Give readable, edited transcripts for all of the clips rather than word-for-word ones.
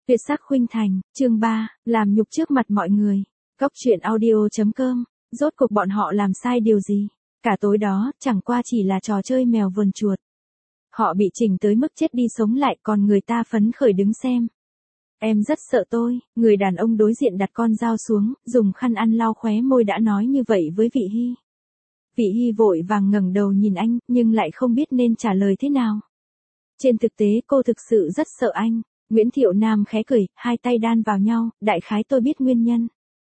Tuyệt sắc khuynh thành, chương 3, làm nhục trước mặt mọi người. Góc truyện audio.com, rốt cuộc bọn họ làm sai điều gì? Cả tối đó, chẳng qua chỉ là trò chơi mèo vờn chuột. Họ bị chỉnh tới mức chết đi sống lại, còn người ta phấn khởi đứng xem. Em rất sợ tôi, người đàn ông đối diện đặt con dao xuống, dùng khăn ăn lau khóe môi đã nói như vậy với Vị Hy. Vị Hy vội vàng ngẩng đầu nhìn anh, nhưng lại không biết nên trả lời thế nào. Trên thực tế cô thực sự rất sợ anh. Nguyễn Thiệu Nam khẽ cười, hai tay đan vào nhau, đại khái tôi biết nguyên nhân.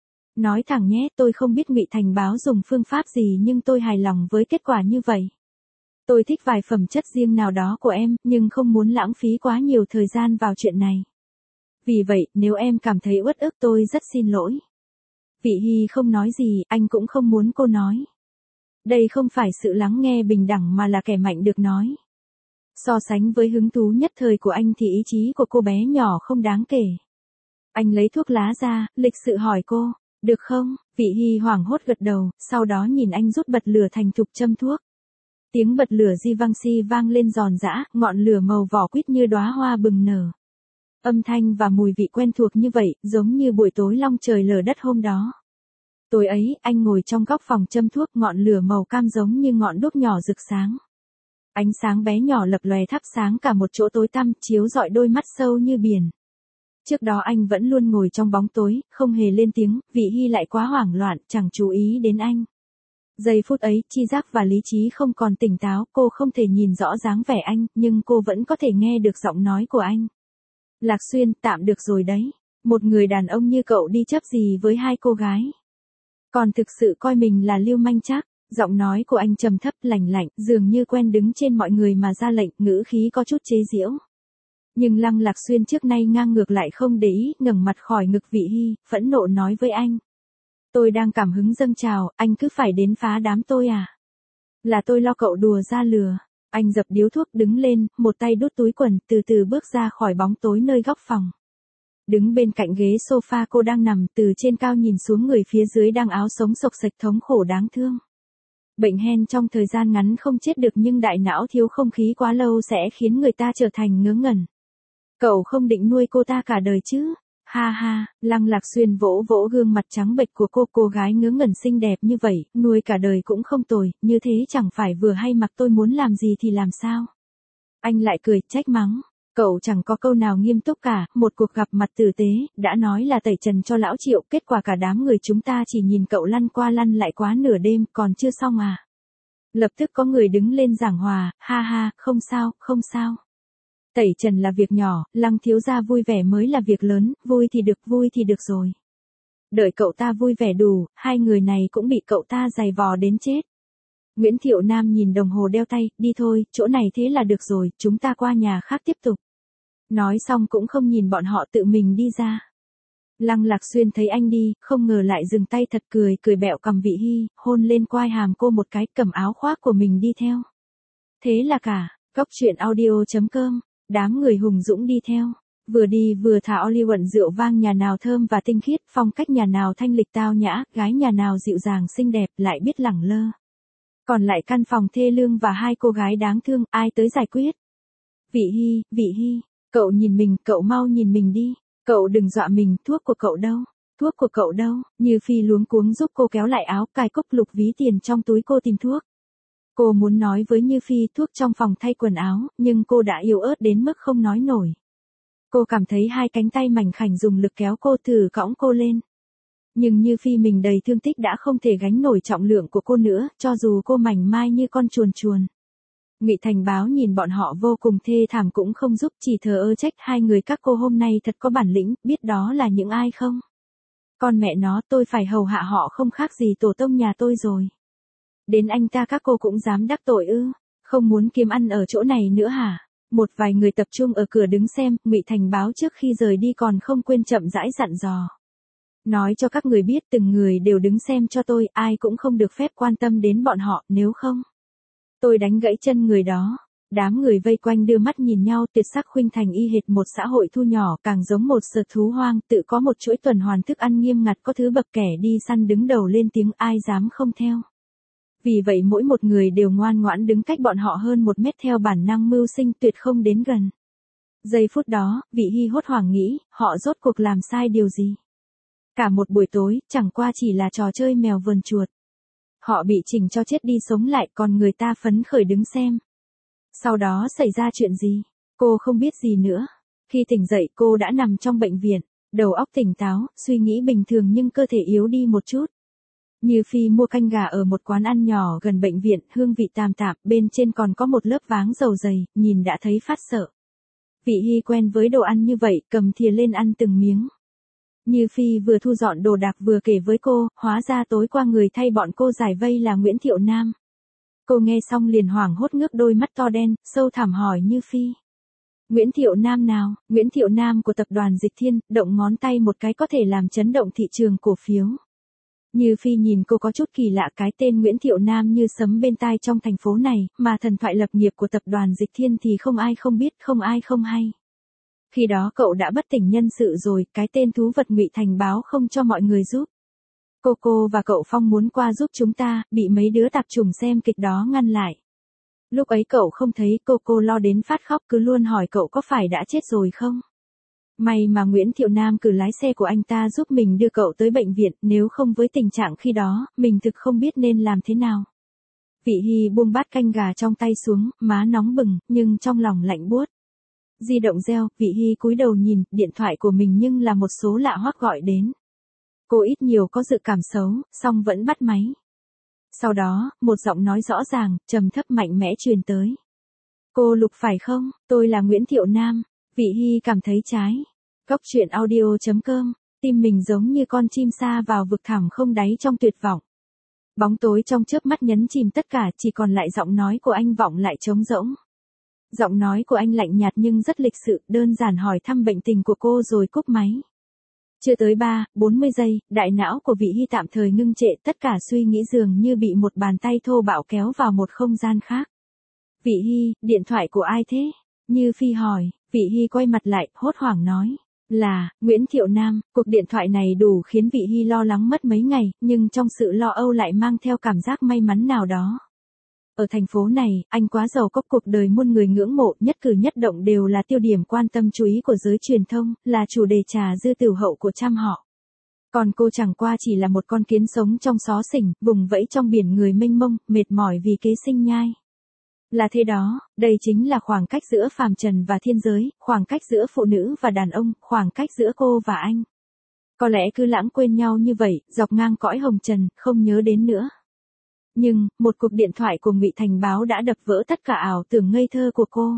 Nói thẳng nhé, tôi không biết Ngụy Thành Báo dùng phương pháp gì nhưng tôi hài lòng với kết quả như vậy. Tôi thích vài phẩm chất riêng nào đó của em, nhưng không muốn lãng phí quá nhiều thời gian vào chuyện này. Vì vậy, nếu em cảm thấy uất ức tôi rất xin lỗi. Vị Hy không nói gì, anh cũng không muốn cô nói. Đây không phải sự lắng nghe bình đẳng mà là kẻ mạnh được nói. So sánh với hứng thú nhất thời của anh thì ý chí của cô bé nhỏ không đáng kể. Anh lấy thuốc lá ra, lịch sự hỏi cô, được không? Vị Hy hoảng hốt gật đầu, sau đó nhìn anh rút bật lửa thành thục châm thuốc. Tiếng bật lửa di vang lên giòn giã, ngọn lửa màu vỏ quýt như đóa hoa bừng nở. Âm thanh và mùi vị quen thuộc như vậy, giống như buổi tối long trời lở đất hôm đó. Tối ấy, anh ngồi trong góc phòng châm thuốc, ngọn lửa màu cam giống như ngọn đuốc nhỏ rực sáng. Ánh sáng bé nhỏ lập lòe thắp sáng cả một chỗ tối tăm, chiếu rọi đôi mắt sâu như biển. Trước đó anh vẫn luôn ngồi trong bóng tối, không hề lên tiếng, Vị Hy lại quá hoảng loạn, chẳng chú ý đến anh. Giây phút ấy, chi giác và lý trí không còn tỉnh táo, cô không thể nhìn rõ dáng vẻ anh, nhưng cô vẫn có thể nghe được giọng nói của anh. Lạc Xuyên, tạm được rồi đấy. Một người đàn ông như cậu đi chấp gì với hai cô gái. Còn thực sự coi mình là lưu manh chắc. Giọng nói của anh trầm thấp lạnh lạnh, dường như quen đứng trên mọi người mà ra lệnh, ngữ khí có chút chế giễu. Nhưng Lăng Lạc Xuyên trước nay ngang ngược lại không để ý, ngẩng mặt khỏi ngực Vị Hy, phẫn nộ nói với anh. Tôi đang cảm hứng dâng trào, anh cứ phải đến phá đám tôi à? Là tôi lo cậu đùa ra lừa. Anh dập điếu thuốc đứng lên, một tay đút túi quần, từ từ bước ra khỏi bóng tối nơi góc phòng. Đứng bên cạnh ghế sofa cô đang nằm, từ trên cao nhìn xuống người phía dưới đang áo sống xộc xệch thống khổ đáng thương. Bệnh hen trong thời gian ngắn không chết được nhưng đại não thiếu không khí quá lâu sẽ khiến người ta trở thành ngớ ngẩn. Cậu không định nuôi cô ta cả đời chứ? Ha ha, Lăng Lạc Xuyên vỗ vỗ gương mặt trắng bệch của cô gái ngớ ngẩn xinh đẹp như vậy, nuôi cả đời cũng không tồi, như thế chẳng phải vừa hay mặc tôi muốn làm gì thì làm sao? Anh lại cười, trách mắng. Cậu chẳng có câu nào nghiêm túc cả, một cuộc gặp mặt tử tế, đã nói là tẩy trần cho lão Triệu, kết quả cả đám người chúng ta chỉ nhìn cậu lăn qua lăn lại quá nửa đêm, còn chưa xong à. Lập tức có người đứng lên giảng hòa, ha ha, không sao, không sao. Tẩy trần là việc nhỏ, Lăng thiếu gia vui vẻ mới là việc lớn, vui thì được rồi. Đợi cậu ta vui vẻ đủ, hai người này cũng bị cậu ta giày vò đến chết. Nguyễn Thiệu Nam nhìn đồng hồ đeo tay, đi thôi, chỗ này thế là được rồi, chúng ta qua nhà khác tiếp tục. Nói xong cũng không nhìn bọn họ tự mình đi ra. Lăng Lạc Xuyên thấy anh đi, không ngờ lại dừng tay thật cười bẹo cằm Vị Hy, hôn lên quai hàm cô một cái, cầm áo khoác của mình đi theo. Thế là cả, góc truyện audio.com, đám người hùng dũng đi theo. Vừa đi vừa thả Oliwận rượu vang nhà nào thơm và tinh khiết, phong cách nhà nào thanh lịch tao nhã, gái nhà nào dịu dàng xinh đẹp, lại biết lẳng lơ. Còn lại căn phòng thê lương và hai cô gái đáng thương, ai tới giải quyết? Vị Hy, cậu nhìn mình, cậu mau nhìn mình đi. Cậu đừng dọa mình, thuốc của cậu đâu? Như Phi luống cuống giúp cô kéo lại áo, cài cúc lục ví tiền trong túi cô tìm thuốc. Cô muốn nói với Như Phi thuốc trong phòng thay quần áo, nhưng cô đã yếu ớt đến mức không nói nổi. Cô cảm thấy hai cánh tay mảnh khảnh dùng lực kéo cô thử cõng cô lên. Nhưng Như Phi mình đầy thương tích đã không thể gánh nổi trọng lượng của cô nữa, cho dù cô mảnh mai như con chuồn. Ngụy Thành Báo nhìn bọn họ vô cùng thê thảm cũng không giúp, chỉ thờ ơ trách hai người các cô hôm nay thật có bản lĩnh, biết đó là những ai không? Con mẹ nó, tôi phải hầu hạ họ không khác gì tổ tông nhà tôi rồi. Đến anh ta các cô cũng dám đắc tội ư? Không muốn kiếm ăn ở chỗ này nữa hả? Một vài người tập trung ở cửa đứng xem, Ngụy Thành Báo trước khi rời đi còn không quên chậm rãi dặn dò. Nói cho các người biết từng người đều đứng xem cho tôi, ai cũng không được phép quan tâm đến bọn họ, nếu không tôi đánh gãy chân người đó. Đám người vây quanh đưa mắt nhìn nhau, Tuyệt sắc khuynh thành y hệt một xã hội thu nhỏ, càng giống một sở thú hoang, tự có một chuỗi tuần hoàn thức ăn nghiêm ngặt, có thứ bậc kẻ đi săn đứng đầu lên tiếng, ai dám không theo. Vì vậy mỗi một người đều ngoan ngoãn đứng cách bọn họ hơn 1 mét theo bản năng mưu sinh, tuyệt không đến gần. Giây phút đó, Vị Hy hốt hoảng nghĩ, họ rốt cuộc làm sai điều gì? Cả một buổi tối, chẳng qua chỉ là trò chơi mèo vườn chuột. Họ bị chỉnh cho chết đi sống lại, còn người ta phấn khởi đứng xem. Sau đó xảy ra chuyện gì? Cô không biết gì nữa. Khi tỉnh dậy cô đã nằm trong bệnh viện, đầu óc tỉnh táo, suy nghĩ bình thường nhưng cơ thể yếu đi một chút. Như Phi mua canh gà ở một quán ăn nhỏ gần bệnh viện, hương vị tạm tạm, bên trên còn có một lớp váng dầu dày, nhìn đã thấy phát sợ. Vị Hy quen với đồ ăn như vậy, cầm thìa lên ăn từng miếng. Như Phi vừa thu dọn đồ đạc vừa kể với cô, hóa ra tối qua người thay bọn cô giải vây là Nguyễn Thiệu Nam. Cô nghe xong liền hoảng hốt ngước đôi mắt to đen, sâu thẳm hỏi Như Phi. Nguyễn Thiệu Nam nào? Nguyễn Thiệu Nam của tập đoàn Dịch Thiên, động ngón tay một cái có thể làm chấn động thị trường cổ phiếu. Như Phi nhìn cô có chút kỳ lạ, cái tên Nguyễn Thiệu Nam như sấm bên tai trong thành phố này, mà thần thoại lập nghiệp của tập đoàn Dịch Thiên thì không ai không biết, không ai không hay. Khi đó cậu đã bất tỉnh nhân sự rồi, cái tên thú vật Ngụy Thành báo không cho mọi người giúp. Cô và cậu Phong muốn qua giúp chúng ta, bị mấy đứa tạp chủng xem kịch đó ngăn lại. Lúc ấy cậu không thấy, cô lo đến phát khóc, cứ luôn hỏi cậu có phải đã chết rồi không. May mà Nguyễn Thiệu Nam cử lái xe của anh ta giúp mình đưa cậu tới bệnh viện, nếu không với tình trạng khi đó, mình thực không biết nên làm thế nào. Vị Hy buông bát canh gà trong tay xuống, má nóng bừng, nhưng trong lòng lạnh buốt. Di động reo, Vị Hy cúi đầu nhìn, điện thoại của mình nhưng là một số lạ hoắc gọi đến. Cô ít nhiều có dự cảm xấu, song vẫn bắt máy. Sau đó, một giọng nói rõ ràng, trầm thấp mạnh mẽ truyền tới. Cô Lục phải không? Tôi là Nguyễn Thiệu Nam. Vị Hy cảm thấy trái. Góc truyện audio.com, tim mình giống như con chim sa vào vực thẳm không đáy trong tuyệt vọng. Bóng tối trong chớp mắt nhấn chìm tất cả, chỉ còn lại giọng nói của anh vọng lại trống rỗng. Giọng nói của anh lạnh nhạt nhưng rất lịch sự, đơn giản hỏi thăm bệnh tình của cô rồi cúp máy. Chưa tới 40 giây, đại não của Vị Hy tạm thời ngưng trệ, tất cả suy nghĩ dường như bị một bàn tay thô bạo kéo vào một không gian khác. Vị Hy, điện thoại của ai thế? Như Phi hỏi. Vị Hy quay mặt lại, hốt hoảng nói. Là, Nguyễn Thiệu Nam. Cuộc điện thoại này đủ khiến Vị Hy lo lắng mất mấy ngày, nhưng trong sự lo âu lại mang theo cảm giác may mắn nào đó. Ở thành phố này, anh quá giàu có, cuộc đời muôn người ngưỡng mộ, nhất cử nhất động đều là tiêu điểm quan tâm chú ý của giới truyền thông, là chủ đề trà dư tiểu hậu của trăm họ. Còn cô chẳng qua chỉ là một con kiến sống trong xó xỉnh, vùng vẫy trong biển người mênh mông, mệt mỏi vì kế sinh nhai. Là thế đó, đây chính là khoảng cách giữa phàm trần và thiên giới, khoảng cách giữa phụ nữ và đàn ông, khoảng cách giữa cô và anh. Có lẽ cứ lãng quên nhau như vậy, dọc ngang cõi hồng trần, không nhớ đến nữa. Nhưng, một cuộc điện thoại của Ngụy Thành báo đã đập vỡ tất cả ảo tưởng ngây thơ của cô.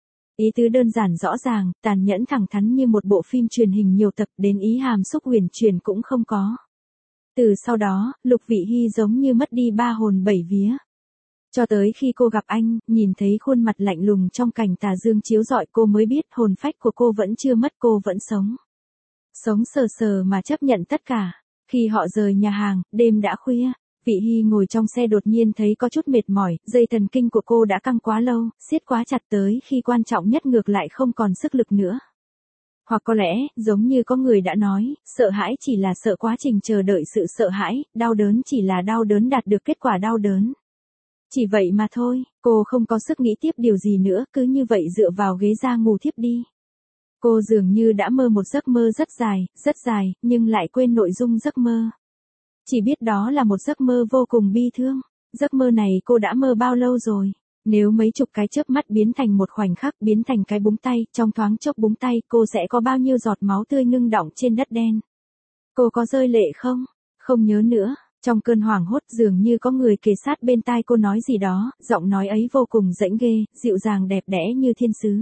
Ý tứ đơn giản rõ ràng, tàn nhẫn thẳng thắn như một bộ phim truyền hình nhiều tập, đến ý hàm xúc huyền truyền cũng không có. Từ sau đó, Lục Vị Hy giống như mất đi ba hồn bảy vía. Cho tới khi cô gặp anh, nhìn thấy khuôn mặt lạnh lùng trong cảnh tà dương chiếu rọi, cô mới biết hồn phách của cô vẫn chưa mất, cô vẫn sống. Sống sờ sờ mà chấp nhận tất cả. Khi họ rời nhà hàng, đêm đã khuya. Vị Hy ngồi trong xe đột nhiên thấy có chút mệt mỏi, dây thần kinh của cô đã căng quá lâu, siết quá chặt tới khi quan trọng nhất ngược lại không còn sức lực nữa. Hoặc có lẽ, giống như có người đã nói, sợ hãi chỉ là sợ quá trình chờ đợi sự sợ hãi, đau đớn chỉ là đau đớn đạt được kết quả đau đớn. Chỉ vậy mà thôi, cô không có sức nghĩ tiếp điều gì nữa, cứ như vậy dựa vào ghế ra ngủ thiếp đi. Cô dường như đã mơ một giấc mơ rất dài, nhưng lại quên nội dung giấc mơ. Chỉ biết đó là một giấc mơ vô cùng bi thương. Giấc mơ này cô đã mơ bao lâu rồi? Nếu mấy chục cái chớp mắt biến thành một khoảnh khắc, biến thành cái búng tay, trong thoáng chốc búng tay, cô sẽ có bao nhiêu giọt máu tươi ngưng đọng trên đất đen? Cô có rơi lệ không? Không nhớ nữa. Trong cơn hoảng hốt dường như có người kề sát bên tai cô nói gì đó, giọng nói ấy vô cùng dãnh ghê, dịu dàng đẹp đẽ như thiên sứ.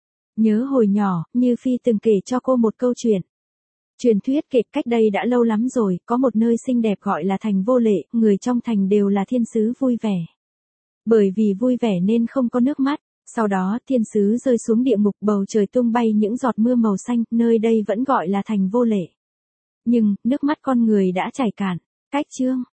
Nhớ hồi nhỏ, Như Phi từng kể cho cô một câu chuyện. Truyền thuyết kể cách đây đã lâu lắm rồi, có một nơi xinh đẹp gọi là thành Vô Lệ, người trong thành đều là thiên sứ vui vẻ. Bởi vì vui vẻ nên không có nước mắt, sau đó thiên sứ rơi xuống địa ngục, bầu trời tung bay những giọt mưa màu xanh, nơi đây vẫn gọi là thành Vô Lệ. Nhưng, nước mắt con người đã chảy cạn. Cách chương